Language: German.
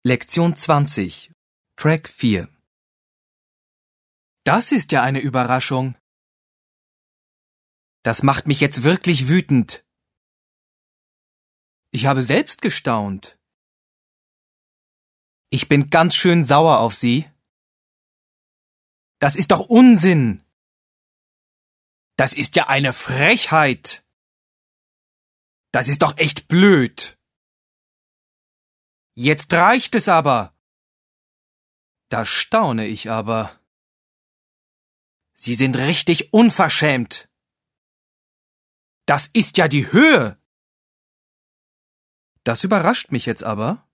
Lektion 20, Track 4. Das ist ja eine Überraschung. Das macht mich jetzt wirklich wütend. Ich habe selbst gestaunt. Ich bin ganz schön sauer auf Sie. Das ist doch Unsinn. Das ist ja eine Frechheit. Das ist doch echt blöd. Jetzt reicht es aber. Da staune ich aber. Sie sind richtig unverschämt. Das ist ja die Höhe. Das überrascht mich jetzt aber.